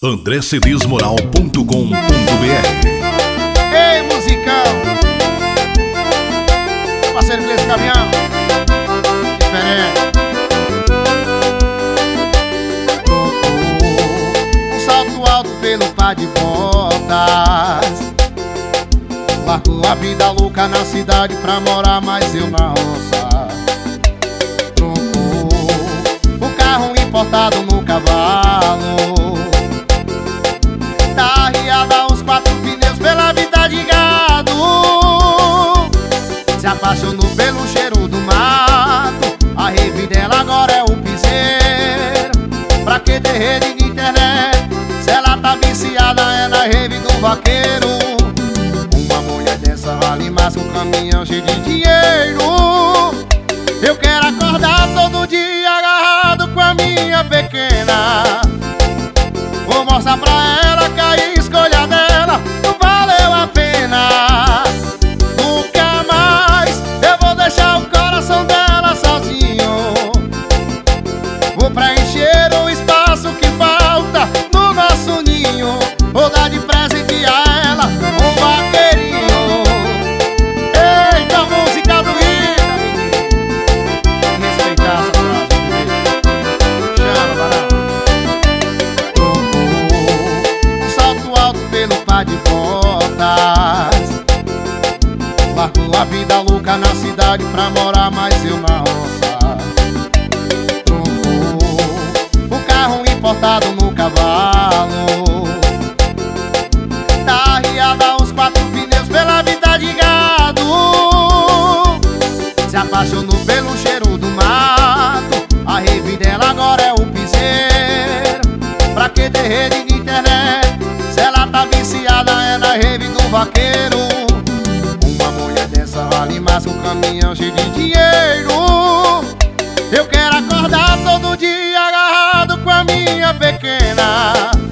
andrecedesmoral.com.br. Ei, musicão, parceiro desse caminhão diferente. Um salto alto pelo par de botas, largou a vida louca na cidade pra morar mais eu na roça. Trocou o carro importado no cavalo, tá arriada os 4 pneus pela vida de gado. Se apaixonou pelo cheiro do mato, a rave dela agora é o piseiro. Pra que ter rede de internet, se ela tá viciada é na rave do vaqueiro. Uma mulher dessa vale mais que um caminhão cheio de dinheiro. Eu quero acordar todo dia agarrado com a minha pequena. Vou mostrar pra ela que a escolha dela não valeu a pena. Nunca mais eu vou deixar o coração dela sozinho. Vou preencher o espaço que falta no nosso ninho. Vou dar de presente a ela um vaqueirinho. Eita, música do Ida, respeitar essa frase. Chama, barato. Pelo par de botas, largou a vida louca na cidade pra morar mais eu na roça. Trocou o carro importado no cavalo, tá arriada os 4 pneus pela vida de gado. Se apaixonou pelo cheiro do mato, a rave dela agora é o piseiro. Pra que ter rede de internet, se ela tá viciada é na rave do vaqueiro. Uma mulher dessa vale mais que um caminhão cheio de dinheiro. Eu quero acordar todo dia agarrado com a minha pequena.